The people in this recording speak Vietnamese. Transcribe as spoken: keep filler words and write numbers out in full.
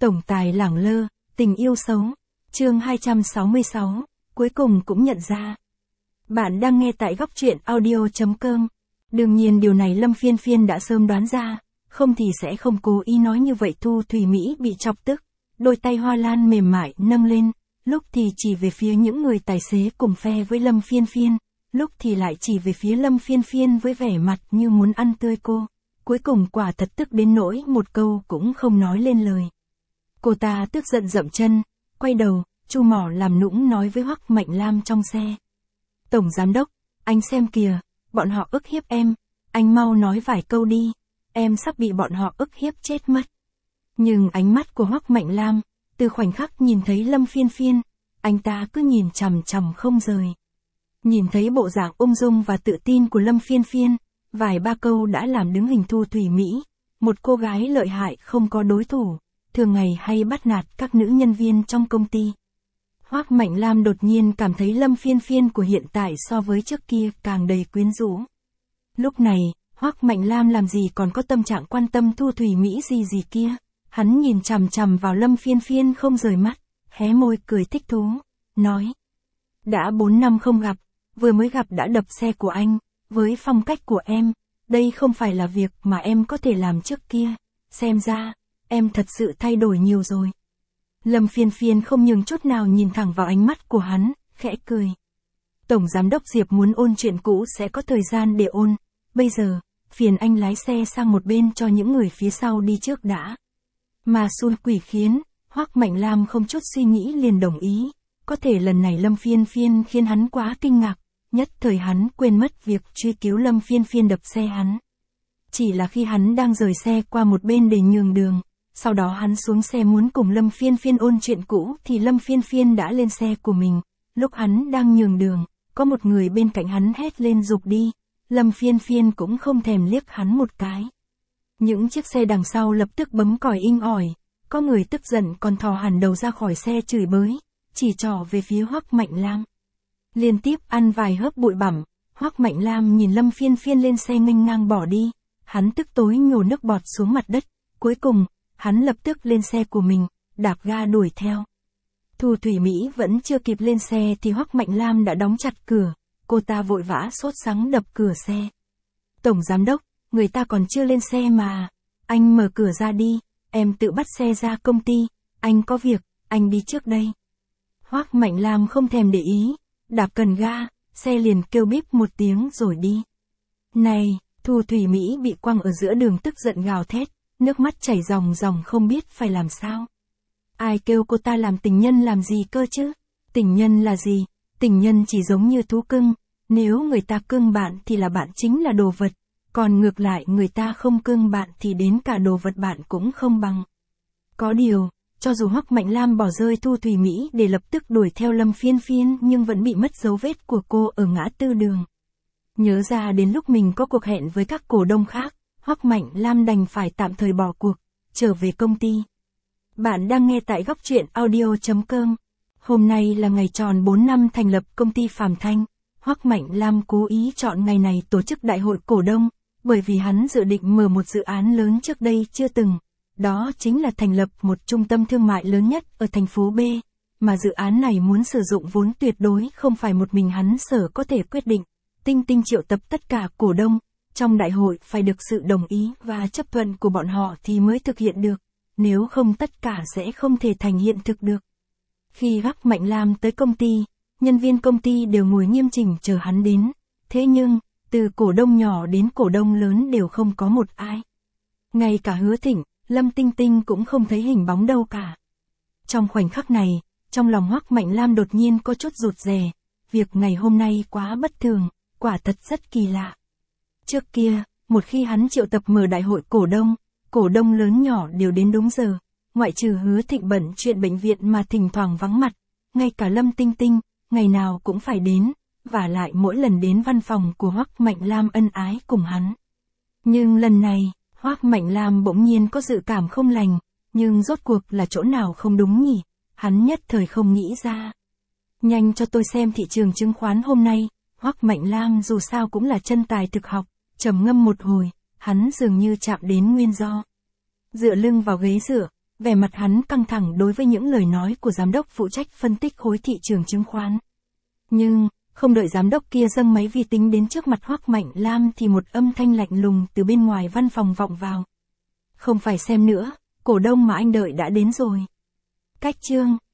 Tổng tài lẳng lơ, tình yêu xấu. Chương hai trăm sáu mươi sáu, cuối cùng cũng nhận ra. Bạn đang nghe tại góc truyện audio chấm com. Đương nhiên điều này Lâm Phiên Phiên đã sớm đoán ra, không thì sẽ không cố ý nói như vậy. Thu Thủy Mỹ bị chọc tức, đôi tay hoa lan mềm mại nâng lên, lúc thì chỉ về phía những người tài xế cùng phe với Lâm Phiên Phiên, lúc thì lại chỉ về phía Lâm Phiên Phiên với vẻ mặt như muốn ăn tươi cô. Cuối cùng quả thật tức đến nỗi một câu cũng không nói lên lời. Cô ta tức giận dậm chân, quay đầu, chu mỏ làm nũng nói với Hoắc Mạnh Lam trong xe. Tổng giám đốc, anh xem kìa, bọn họ ức hiếp em, anh mau nói vài câu đi, em sắp bị bọn họ ức hiếp chết mất. Nhưng ánh mắt của Hoắc Mạnh Lam, từ khoảnh khắc nhìn thấy Lâm Phiên Phiên, anh ta cứ nhìn chằm chằm không rời. Nhìn thấy bộ dạng ung dung và tự tin của Lâm Phiên Phiên, vài ba câu đã làm đứng hình Thu Thủy Mỹ, một cô gái lợi hại không có đối thủ, thường ngày hay bắt nạt các nữ nhân viên trong công ty. Hoắc Mạnh Lam đột nhiên cảm thấy Lâm Phiên Phiên của hiện tại so với trước kia càng đầy quyến rũ. Lúc này, Hoắc Mạnh Lam làm gì còn có tâm trạng quan tâm Thu Thủy Mỹ gì gì kia, hắn nhìn chằm chằm vào Lâm Phiên Phiên không rời mắt, hé môi cười thích thú, nói. Đã bốn năm không gặp, vừa mới gặp đã đập xe của anh, với phong cách của em, đây không phải là việc mà em có thể làm trước kia, xem ra, em thật sự thay đổi nhiều rồi. Lâm Phiên Phiên không nhường chút nào nhìn thẳng vào ánh mắt của hắn, khẽ cười. Tổng giám đốc Diệp muốn ôn chuyện cũ sẽ có thời gian để ôn, bây giờ, phiền anh lái xe sang một bên cho những người phía sau đi trước đã. Mà xui quỷ khiến, Hoắc Mạnh Lam không chút suy nghĩ liền đồng ý, có thể lần này Lâm Phiên Phiên khiến hắn quá kinh ngạc, nhất thời hắn quên mất việc truy cứu Lâm Phiên Phiên đập xe hắn. Chỉ là khi hắn đang rời xe qua một bên để nhường đường, sau đó hắn xuống xe muốn cùng Lâm Phiên Phiên ôn chuyện cũ thì Lâm Phiên Phiên đã lên xe của mình, lúc hắn đang nhường đường, có một người bên cạnh hắn hét lên giục đi, Lâm Phiên Phiên cũng không thèm liếc hắn một cái. Những chiếc xe đằng sau lập tức bấm còi inh ỏi, có người tức giận còn thò hẳn đầu ra khỏi xe chửi bới, chỉ trỏ về phía Hoắc Mạnh Lam. Liên tiếp ăn vài hớp bụi bặm, Hoắc Mạnh Lam nhìn Lâm Phiên Phiên lên xe nghênh ngang bỏ đi, hắn tức tối nhổ nước bọt xuống mặt đất, cuối cùng, hắn lập tức lên xe của mình, đạp ga đuổi theo. Thu Thủy Mỹ vẫn chưa kịp lên xe thì Hoắc Mạnh Lam đã đóng chặt cửa, cô ta vội vã sốt sắng đập cửa xe. Tổng giám đốc, người ta còn chưa lên xe mà, anh mở cửa ra đi, em tự bắt xe ra công ty, anh có việc, anh đi trước đây. Hoắc Mạnh Lam không thèm để ý, đạp cần ga, xe liền kêu bíp một tiếng rồi đi. Này, Thu Thủy Mỹ bị quăng ở giữa đường tức giận gào thét, nước mắt chảy ròng ròng không biết phải làm sao. Ai kêu cô ta làm tình nhân làm gì cơ chứ? Tình nhân là gì? Tình nhân chỉ giống như thú cưng, nếu người ta cưng bạn thì là bạn chính là đồ vật, còn ngược lại người ta không cưng bạn thì đến cả đồ vật bạn cũng không bằng. Có điều, cho dù Hoắc Mạnh Lam bỏ rơi Thu Thủy Mỹ để lập tức đuổi theo Lâm Phiên Phiên nhưng vẫn bị mất dấu vết của cô ở ngã tư đường. Nhớ ra đến lúc mình có cuộc hẹn với các cổ đông khác, Hoắc Mạnh Lam đành phải tạm thời bỏ cuộc, trở về công ty. Bạn đang nghe tại góc truyện audio chấm com. Hôm nay là ngày tròn bốn năm thành lập công ty Phàm Thanh. Hoắc Mạnh Lam cố ý chọn ngày này tổ chức đại hội cổ đông, bởi vì hắn dự định mở một dự án lớn trước đây chưa từng. Đó chính là thành lập một trung tâm thương mại lớn nhất ở thành phố B, mà dự án này muốn sử dụng vốn tuyệt đối không phải một mình hắn sở có thể quyết định. Tinh Tinh triệu tập tất cả cổ đông, trong đại hội phải được sự đồng ý và chấp thuận của bọn họ thì mới thực hiện được, nếu không tất cả sẽ không thể thành hiện thực được. Khi Hoắc Mạnh Lam tới công ty, nhân viên công ty đều ngồi nghiêm chỉnh chờ hắn đến, thế nhưng, từ cổ đông nhỏ đến cổ đông lớn đều không có một ai. Ngay cả Hứa Thịnh, Lâm Tinh Tinh cũng không thấy hình bóng đâu cả. Trong khoảnh khắc này, trong lòng Hoắc Mạnh Lam đột nhiên có chút rụt rè, việc ngày hôm nay quá bất thường, quả thật rất kỳ lạ. Trước kia, một khi hắn triệu tập mở đại hội cổ đông, cổ đông lớn nhỏ đều đến đúng giờ, ngoại trừ Hứa Thịnh bận chuyện bệnh viện mà thỉnh thoảng vắng mặt, ngay cả Lâm Tinh Tinh, ngày nào cũng phải đến, và lại mỗi lần đến văn phòng của Hoắc Mạnh Lam ân ái cùng hắn. Nhưng lần này, Hoắc Mạnh Lam bỗng nhiên có dự cảm không lành, nhưng rốt cuộc là chỗ nào không đúng nhỉ, hắn nhất thời không nghĩ ra. Nhanh cho tôi xem thị trường chứng khoán hôm nay, Hoắc Mạnh Lam dù sao cũng là chân tài thực học, trầm ngâm một hồi, hắn dường như chạm đến nguyên do. Dựa lưng vào ghế dựa, Vẻ mặt hắn căng thẳng đối với những lời nói của giám đốc phụ trách phân tích khối thị trường chứng khoán. Nhưng, không đợi giám đốc kia dâng máy vi tính đến trước mặt Hoắc Mạnh Lam thì một âm thanh lạnh lùng từ bên ngoài văn phòng vọng vào. Không phải xem nữa, cổ đông mà anh đợi đã đến rồi. Cách chương